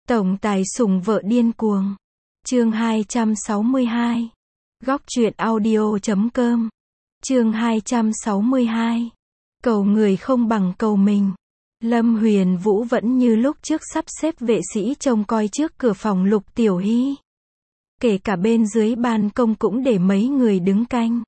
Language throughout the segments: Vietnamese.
Tổng tài sủng vợ điên cuồng. Chương 262. Góc truyện audio.com. Chương 262. Cầu người không bằng cầu mình. Lâm Huyền Vũ vẫn như lúc trước sắp xếp vệ sĩ trông coi trước cửa phòng Lục Tiểu Hy. Kể cả bên dưới ban công cũng để mấy người đứng canh,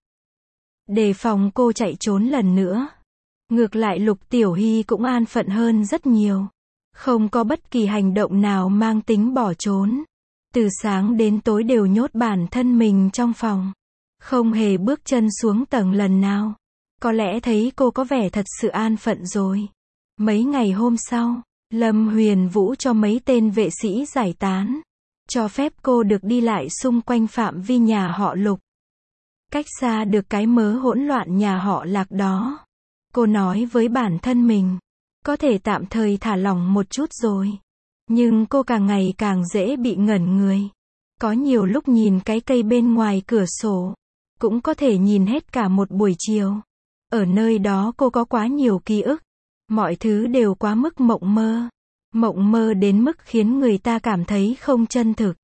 đề phòng cô chạy trốn lần nữa. Ngược lại Lục Tiểu Hy cũng an phận hơn rất nhiều. Không có bất kỳ hành động nào mang tính bỏ trốn. Từ sáng đến tối đều nhốt bản thân mình trong phòng. Không hề bước chân xuống tầng lần nào. Có lẽ thấy cô có vẻ thật sự an phận rồi. Mấy ngày hôm sau, Lâm Huyền Vũ cho mấy tên vệ sĩ giải tán. Cho phép cô được đi lại xung quanh phạm vi nhà họ Lục. Cách xa được cái mớ hỗn loạn nhà họ Lạc đó. Cô nói với bản thân mình, có thể tạm thời thả lỏng một chút rồi. Nhưng cô càng ngày càng dễ bị ngẩn người. Có nhiều lúc nhìn cái cây bên ngoài cửa sổ, cũng có thể nhìn hết cả một buổi chiều. Ở nơi đó cô có quá nhiều ký ức. Mọi thứ đều quá mức mộng mơ. Mộng mơ đến mức khiến người ta cảm thấy không chân thực.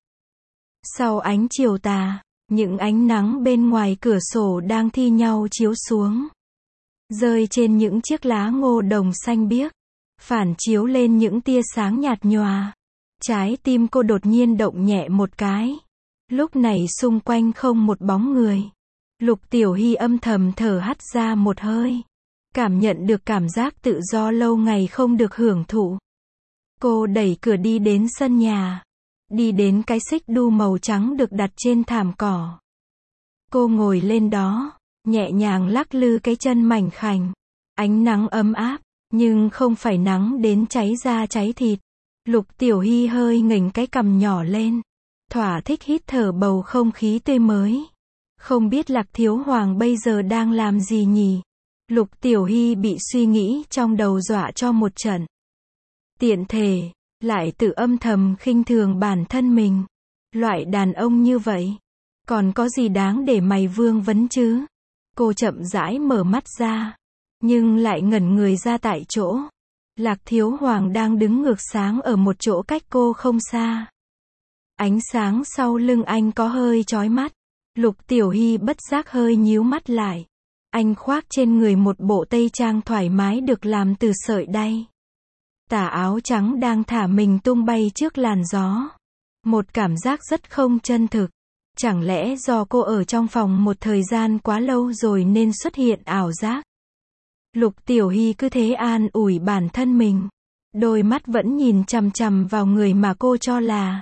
Sau ánh chiều tà, những ánh nắng bên ngoài cửa sổ đang thi nhau chiếu xuống, rơi trên những chiếc lá ngô đồng xanh biếc, phản chiếu lên những tia sáng nhạt nhòa. Trái tim cô đột nhiên động nhẹ một cái. Lúc này xung quanh không một bóng người. Lục Tiểu Hy âm thầm thở hắt ra một hơi. Cảm nhận được cảm giác tự do lâu ngày không được hưởng thụ. Cô đẩy cửa đi đến sân nhà. Đi đến cái xích đu màu trắng được đặt trên thảm cỏ. Cô ngồi lên đó, nhẹ nhàng lắc lư cái chân mảnh khảnh. Ánh nắng ấm áp, nhưng không phải nắng đến cháy da cháy thịt. Lục Tiểu Hy hơi nghềnh cái cằm nhỏ lên. Thỏa thích hít thở bầu không khí tươi mới. Không biết Lạc Thiếu Hoàng bây giờ đang làm gì nhỉ? Lục Tiểu Hy bị suy nghĩ trong đầu dọa cho một trận. Tiện thể, lại tự âm thầm khinh thường bản thân mình. Loại đàn ông như vậy, còn có gì đáng để mày vương vấn chứ? Cô chậm rãi mở mắt ra, nhưng lại ngẩn người ra tại chỗ. Lạc Thiếu Hoàng đang đứng ngược sáng ở một chỗ cách cô không xa. Ánh sáng sau lưng anh có hơi chói mắt. Lục Tiểu Hy bất giác hơi nhíu mắt lại. Anh khoác trên người một bộ tây trang thoải mái được làm từ sợi đay. Tà áo trắng đang thả mình tung bay trước làn gió. Một cảm giác rất không chân thực. Chẳng lẽ do cô ở trong phòng một thời gian quá lâu rồi nên xuất hiện ảo giác? Lục Tiểu Hy cứ thế an ủi bản thân mình. Đôi mắt vẫn nhìn chằm chằm vào người mà cô cho là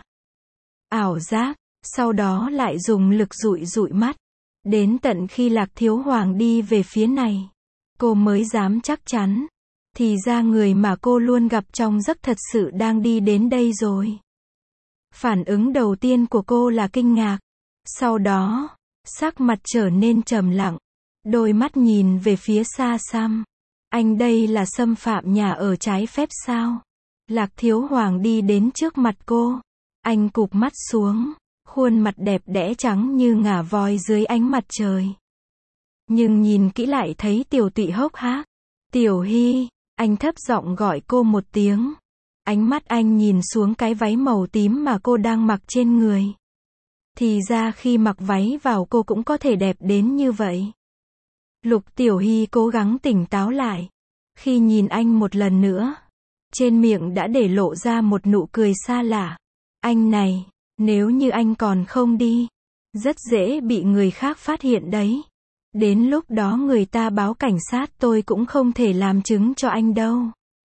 ảo giác. Sau đó lại dùng lực dụi mắt. Đến tận khi Lạc Thiếu Hoàng đi về phía này, cô mới dám chắc chắn. Thì ra người mà cô luôn gặp trong giấc thật sự đang đi đến đây rồi. Phản ứng đầu tiên của cô là kinh ngạc. Sau đó, sắc mặt trở nên trầm lặng. Đôi mắt nhìn về phía xa xăm. Anh đây là xâm phạm nhà ở trái phép sao? Lạc Thiếu Hoàng đi đến trước mặt cô. Anh cụp mắt xuống. Khuôn mặt đẹp đẽ trắng như ngà voi dưới ánh mặt trời. Nhưng nhìn kỹ lại thấy Tiểu Tụy hốc hác. Tiểu Hy, anh thấp giọng gọi cô một tiếng. Ánh mắt anh nhìn xuống cái váy màu tím mà cô đang mặc trên người. Thì ra khi mặc váy vào cô cũng có thể đẹp đến như vậy. Lục Tiểu Hy cố gắng tỉnh táo lại. Khi nhìn anh một lần nữa, trên miệng đã để lộ ra một nụ cười xa lạ. Anh này, nếu như anh còn không đi, rất dễ bị người khác phát hiện đấy. Đến lúc đó người ta báo cảnh sát tôi cũng không thể làm chứng cho anh đâu.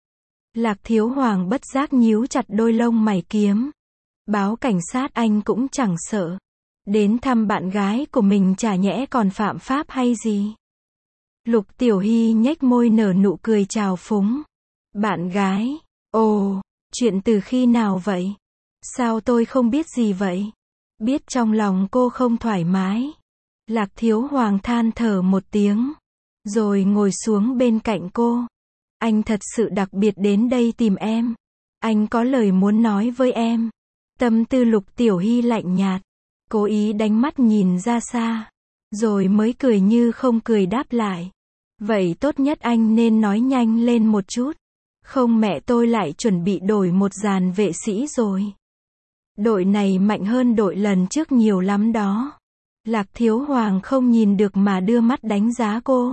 Lạc Thiếu Hoàng bất giác nhíu chặt đôi lông mày kiếm. Báo cảnh sát anh cũng chẳng sợ. Đến thăm bạn gái của mình chả nhẽ còn phạm pháp hay gì. Lục Tiểu Hy nhếch môi nở nụ cười trào phúng. Bạn gái? Ồ, chuyện từ khi nào vậy? Sao tôi không biết gì vậy? Biết trong lòng cô không thoải mái. Lạc Thiếu Hoàng than thở một tiếng, rồi ngồi xuống bên cạnh cô. Anh thật sự đặc biệt đến đây tìm em. Anh có lời muốn nói với em. Tâm tư Lục Tiểu Hy lạnh nhạt, cố ý đánh mắt nhìn ra xa, rồi mới cười như không cười đáp lại. Vậy tốt nhất anh nên nói nhanh lên một chút. Không mẹ tôi lại chuẩn bị đổi một dàn vệ sĩ rồi. Đội này mạnh hơn đội lần trước nhiều lắm đó. Lạc Thiếu Hoàng không nhìn được mà đưa mắt đánh giá cô.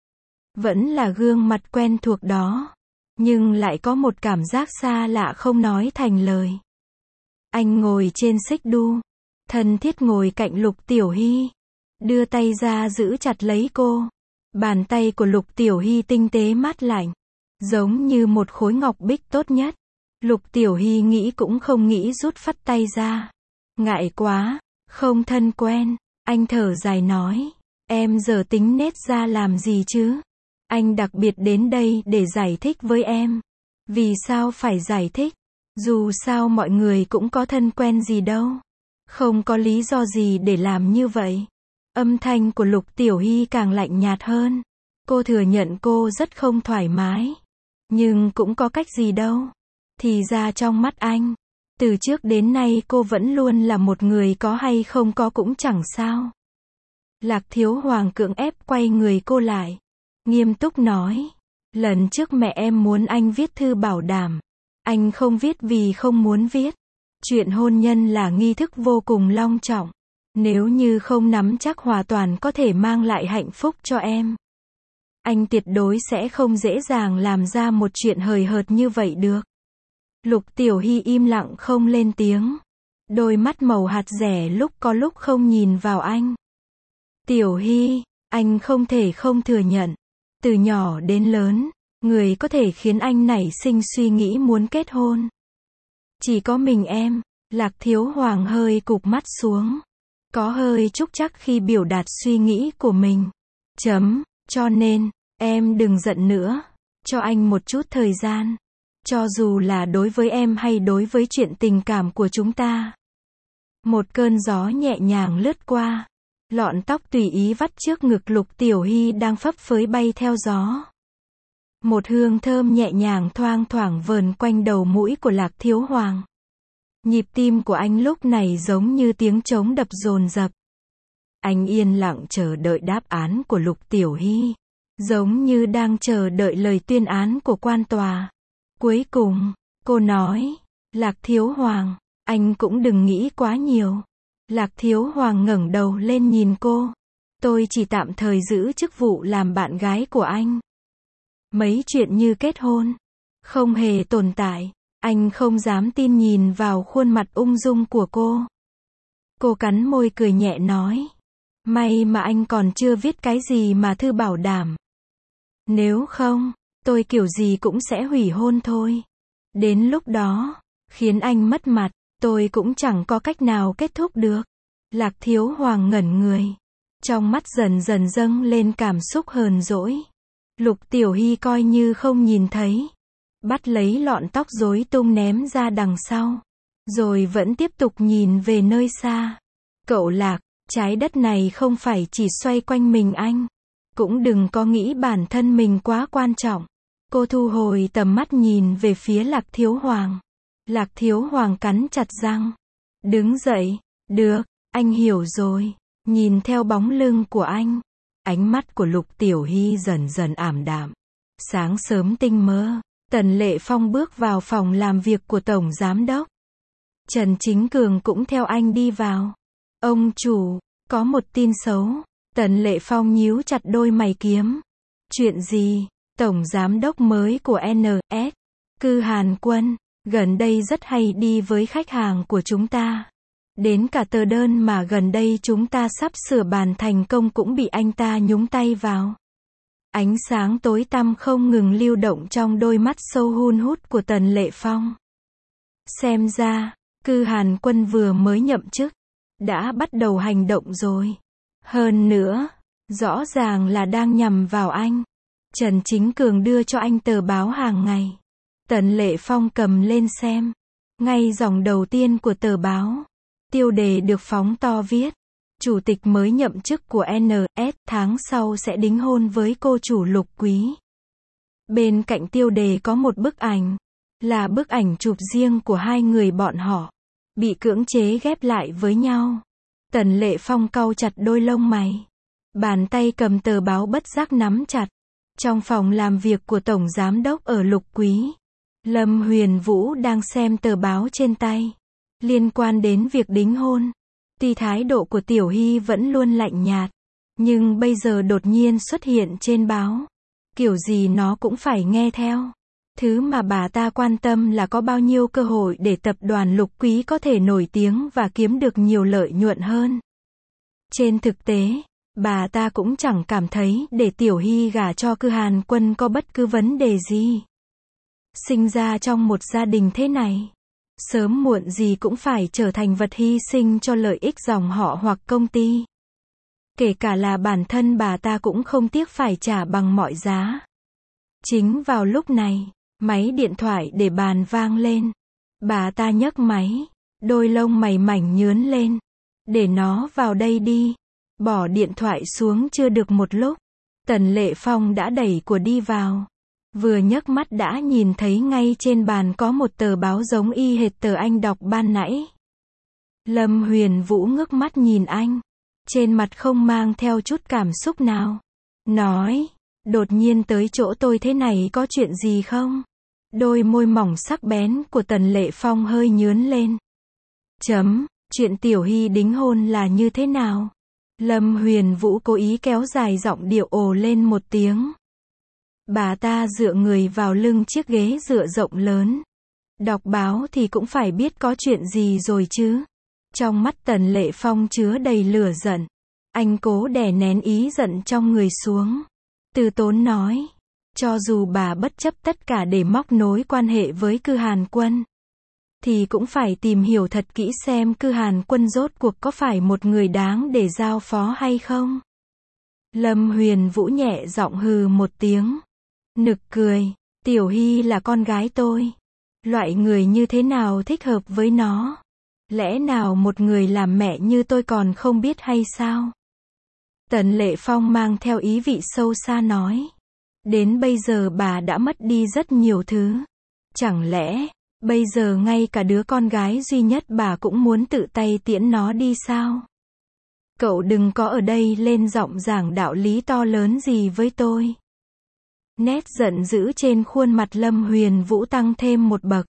Vẫn là gương mặt quen thuộc đó. Nhưng lại có một cảm giác xa lạ không nói thành lời. Anh ngồi trên xích đu. Thân thiết ngồi cạnh Lục Tiểu Hy. Đưa tay ra giữ chặt lấy cô. Bàn tay của Lục Tiểu Hy tinh tế mát lạnh. Giống như một khối ngọc bích tốt nhất. Lục Tiểu Hy nghĩ cũng không nghĩ rút phắt tay ra. Ngại quá, không thân quen. Anh thở dài nói. Em giờ tính nết ra làm gì chứ? Anh đặc biệt đến đây để giải thích với em. Vì sao phải giải thích? Dù sao mọi người cũng có thân quen gì đâu. Không có lý do gì để làm như vậy. Âm thanh của Lục Tiểu Hy càng lạnh nhạt hơn. Cô thừa nhận cô rất không thoải mái. Nhưng cũng có cách gì đâu. Thì ra trong mắt anh, từ trước đến nay cô vẫn luôn là một người có hay không có cũng chẳng sao. Lạc Thiếu Hoàng cưỡng ép quay người cô lại. Nghiêm túc nói. Lần trước mẹ em muốn anh viết thư bảo đảm. Anh không viết vì không muốn viết. Chuyện hôn nhân là nghi thức vô cùng long trọng. Nếu như không nắm chắc hoàn toàn có thể mang lại hạnh phúc cho em. Anh tuyệt đối sẽ không dễ dàng làm ra một chuyện hời hợt như vậy được. Lục Tiểu Hy im lặng không lên tiếng. Đôi mắt màu hạt rẻ lúc có lúc không nhìn vào anh. Tiểu Hy, anh không thể không thừa nhận. Từ nhỏ đến lớn, người có thể khiến anh nảy sinh suy nghĩ muốn kết hôn. Chỉ có mình em. Lạc Thiếu Hoàng hơi cụp mắt xuống. Có hơi trúc trắc khi biểu đạt suy nghĩ của mình. Cho nên, em đừng giận nữa. Cho anh một chút thời gian. Cho dù là đối với em hay đối với chuyện tình cảm của chúng ta. Một cơn gió nhẹ nhàng lướt qua. Lọn tóc tùy ý vắt trước ngực Lục Tiểu Hy đang phấp phới bay theo gió. Một hương thơm nhẹ nhàng thoang thoảng vờn quanh đầu mũi của Lạc Thiếu Hoàng. Nhịp tim của anh lúc này giống như tiếng trống đập dồn dập. Anh yên lặng chờ đợi đáp án của Lục Tiểu Hy. Giống như đang chờ đợi lời tuyên án của quan tòa. Cuối cùng, cô nói. Lạc Thiếu Hoàng, anh cũng đừng nghĩ quá nhiều. Lạc Thiếu Hoàng ngẩng đầu lên nhìn cô. Tôi chỉ tạm thời giữ chức vụ làm bạn gái của anh. Mấy chuyện như kết hôn, không hề tồn tại. Anh không dám tin nhìn vào khuôn mặt ung dung của cô. Cô cắn môi cười nhẹ nói. May mà anh còn chưa viết cái gì mà thư bảo đảm. Nếu không, tôi kiểu gì cũng sẽ hủy hôn thôi. Đến lúc đó, khiến anh mất mặt, tôi cũng chẳng có cách nào kết thúc được. Lạc Thiếu Hoàng ngẩn người. Trong mắt dần dần dâng lên cảm xúc hờn dỗi. Lục Tiểu Hy coi như không nhìn thấy. Bắt lấy lọn tóc rối tung ném ra đằng sau. Rồi vẫn tiếp tục nhìn về nơi xa. Cậu Lạc, trái đất này không phải chỉ xoay quanh mình anh. Cũng đừng có nghĩ bản thân mình quá quan trọng. Cô thu hồi tầm mắt nhìn về phía Lạc Thiếu Hoàng. Lạc Thiếu Hoàng cắn chặt răng. Đứng dậy. Được, anh hiểu rồi. Nhìn theo bóng lưng của anh. Ánh mắt của Lục Tiểu Hy dần dần ảm đạm. Sáng sớm tinh mơ, Tần Lệ Phong bước vào phòng làm việc của Tổng Giám đốc. Trần Chính Cường cũng theo anh đi vào. Ông chủ, có một tin xấu. Tần Lệ Phong nhíu chặt đôi mày kiếm. Chuyện gì? Tổng Giám đốc mới của NS, Cư Hàn Quân, gần đây rất hay đi với khách hàng của chúng ta. Đến cả tờ đơn mà gần đây chúng ta sắp sửa bàn thành công cũng bị anh ta nhúng tay vào. Ánh sáng tối tăm không ngừng lưu động trong đôi mắt sâu hun hút của Tần Lệ Phong. Xem ra, Cư Hàn Quân vừa mới nhậm chức, đã bắt đầu hành động rồi. Hơn nữa, rõ ràng là đang nhằm vào anh. Trần Chính Cường đưa cho anh tờ báo hàng ngày. Tần Lệ Phong cầm lên xem. Ngay dòng đầu tiên của tờ báo. Tiêu đề được phóng to viết. Chủ tịch mới nhậm chức của NS tháng sau sẽ đính hôn với cô chủ Lục Quý. Bên cạnh tiêu đề có một bức ảnh. Là bức ảnh chụp riêng của hai người bọn họ. Bị cưỡng chế ghép lại với nhau. Tần Lệ Phong cau chặt đôi lông mày. Bàn tay cầm tờ báo bất giác nắm chặt. Trong phòng làm việc của Tổng Giám đốc ở Lục Quý. Lâm Huyền Vũ đang xem tờ báo trên tay. Liên quan đến việc đính hôn. Tuy thái độ của Tiểu Hy vẫn luôn lạnh nhạt. Nhưng bây giờ đột nhiên xuất hiện trên báo. Kiểu gì nó cũng phải nghe theo. Thứ mà bà ta quan tâm là có bao nhiêu cơ hội để tập đoàn Lục Quý có thể nổi tiếng và kiếm được nhiều lợi nhuận hơn. Trên thực tế, bà ta cũng chẳng cảm thấy để Tiểu Hy gả cho Cư Hàn Quân có bất cứ vấn đề gì. Sinh ra trong một gia đình thế này, sớm muộn gì cũng phải trở thành vật hy sinh cho lợi ích dòng họ hoặc công ty. Kể cả là bản thân bà ta cũng không tiếc phải trả bằng mọi giá. Chính vào lúc này, máy điện thoại để bàn vang lên. Bà ta nhấc máy, đôi lông mày mảnh nhướn lên. Để nó vào đây đi. Bỏ điện thoại xuống chưa được một lúc, Tần Lệ Phong đã đẩy của đi vào. Vừa nhấc mắt đã nhìn thấy ngay trên bàn có một tờ báo giống y hệt tờ anh đọc ban nãy. Lâm Huyền Vũ ngước mắt nhìn anh. Trên mặt không mang theo chút cảm xúc nào. Nói, đột nhiên tới chỗ tôi thế này có chuyện gì không? Đôi môi mỏng sắc bén của Tần Lệ Phong hơi nhướn lên. Chuyện Tiểu Hy đính hôn là như thế nào? Lâm Huyền Vũ cố ý kéo dài giọng điệu ồ lên một tiếng. Bà ta dựa người vào lưng chiếc ghế dựa rộng lớn. Đọc báo thì cũng phải biết có chuyện gì rồi chứ. Trong mắt Tần Lệ Phong chứa đầy lửa giận. Anh cố đè nén ý giận trong người xuống. Từ tốn nói. Cho dù bà bất chấp tất cả để móc nối quan hệ với Cư Hàn Quân, thì cũng phải tìm hiểu thật kỹ xem Cư Hàn Quân rốt cuộc có phải một người đáng để giao phó hay không. Lâm Huyền Vũ nhẹ giọng hừ một tiếng. Nực cười. Tiểu Hy là con gái tôi. Loại người như thế nào thích hợp với nó? Lẽ nào một người làm mẹ như tôi còn không biết hay sao? Tần Lệ Phong mang theo ý vị sâu xa nói. Đến bây giờ bà đã mất đi rất nhiều thứ. Chẳng lẽ, bây giờ ngay cả đứa con gái duy nhất bà cũng muốn tự tay tiễn nó đi sao? Cậu đừng có ở đây lên giọng giảng đạo lý to lớn gì với tôi. Nét giận dữ trên khuôn mặt Lâm Huyền Vũ tăng thêm một bậc.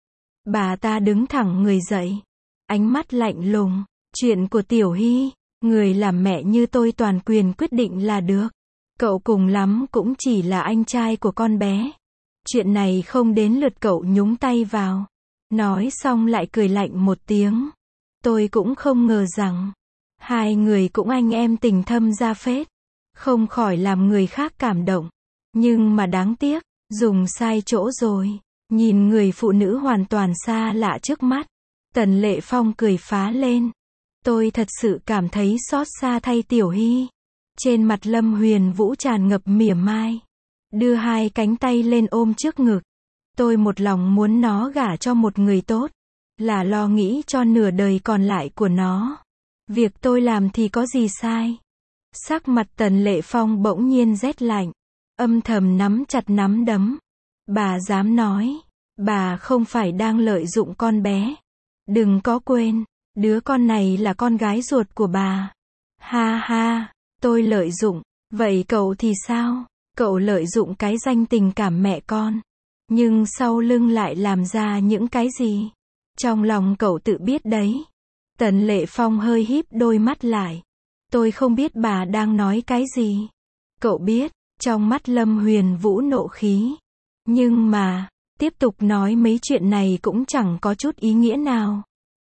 Bà ta đứng thẳng người dậy. Ánh mắt lạnh lùng. Chuyện của Tiểu Hy, người làm mẹ như tôi toàn quyền quyết định là được. Cậu cùng lắm cũng chỉ là anh trai của con bé. Chuyện này không đến lượt cậu nhúng tay vào. Nói xong lại cười lạnh một tiếng. Tôi cũng không ngờ rằng hai người cũng anh em tình thâm ra phết. Không khỏi làm người khác cảm động. Nhưng mà đáng tiếc, dùng sai chỗ rồi. Nhìn người phụ nữ hoàn toàn xa lạ trước mắt. Tần Lệ Phong cười phá lên. Tôi thật sự cảm thấy xót xa thay Tiểu Hy. Trên mặt Lâm Huyền Vũ tràn ngập mỉa mai. Đưa hai cánh tay lên ôm trước ngực. Tôi một lòng muốn nó gả cho một người tốt. Là lo nghĩ cho nửa đời còn lại của nó. Việc tôi làm thì có gì sai. Sắc mặt Tần Lệ Phong bỗng nhiên rét lạnh. Âm thầm nắm chặt nắm đấm. Bà dám nói. Bà không phải đang lợi dụng con bé. Đừng có quên. Đứa con này là con gái ruột của bà. Ha ha. Tôi lợi dụng. Vậy cậu thì sao? Cậu lợi dụng cái danh tình cảm mẹ con. Nhưng sau lưng lại làm ra những cái gì? Trong lòng cậu tự biết đấy. Tần Lệ Phong hơi híp đôi mắt lại. Tôi không biết bà đang nói cái gì. Cậu biết. Trong mắt Lâm Huyền Vũ nộ khí. Nhưng mà, tiếp tục nói mấy chuyện này cũng chẳng có chút ý nghĩa nào.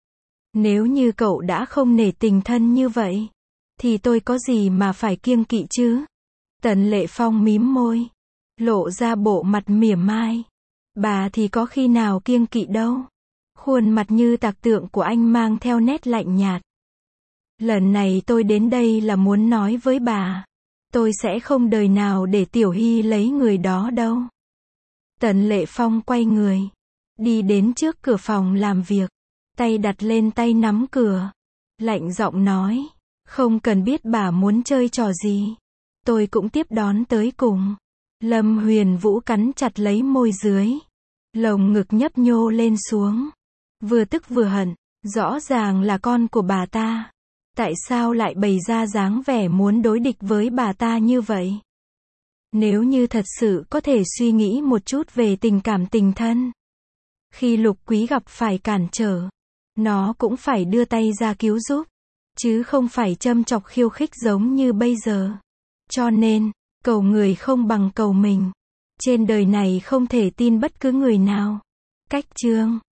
Nếu như cậu đã không nể tình thân như vậy, thì tôi có gì mà phải kiêng kỵ chứ? Tần Lệ Phong mím môi, lộ ra bộ mặt mỉa mai. Bà thì có khi nào kiêng kỵ đâu. Khuôn mặt như tạc tượng của anh mang theo nét lạnh nhạt. Lần này tôi đến đây là muốn nói với bà. Tôi sẽ không đời nào để Tiểu Hy lấy người đó đâu. Tần Lệ Phong quay người. Đi đến trước cửa phòng làm việc. Tay đặt lên tay nắm cửa. Lạnh giọng nói. Không cần biết bà muốn chơi trò gì. Tôi cũng tiếp đón tới cùng. Lâm Huyền Vũ cắn chặt lấy môi dưới. Lồng ngực nhấp nhô lên xuống. Vừa tức vừa hận. Rõ ràng là con của bà ta. Tại sao lại bày ra dáng vẻ muốn đối địch với bà ta như vậy? Nếu như thật sự có thể suy nghĩ một chút về tình cảm tình thân, Khi Lục Quý gặp phải cản trở, nó cũng phải đưa tay ra cứu giúp, chứ không phải châm chọc khiêu khích giống như bây giờ. Cho nên, cầu người không bằng cầu mình. Trên đời này không thể tin bất cứ người nào. Cách chương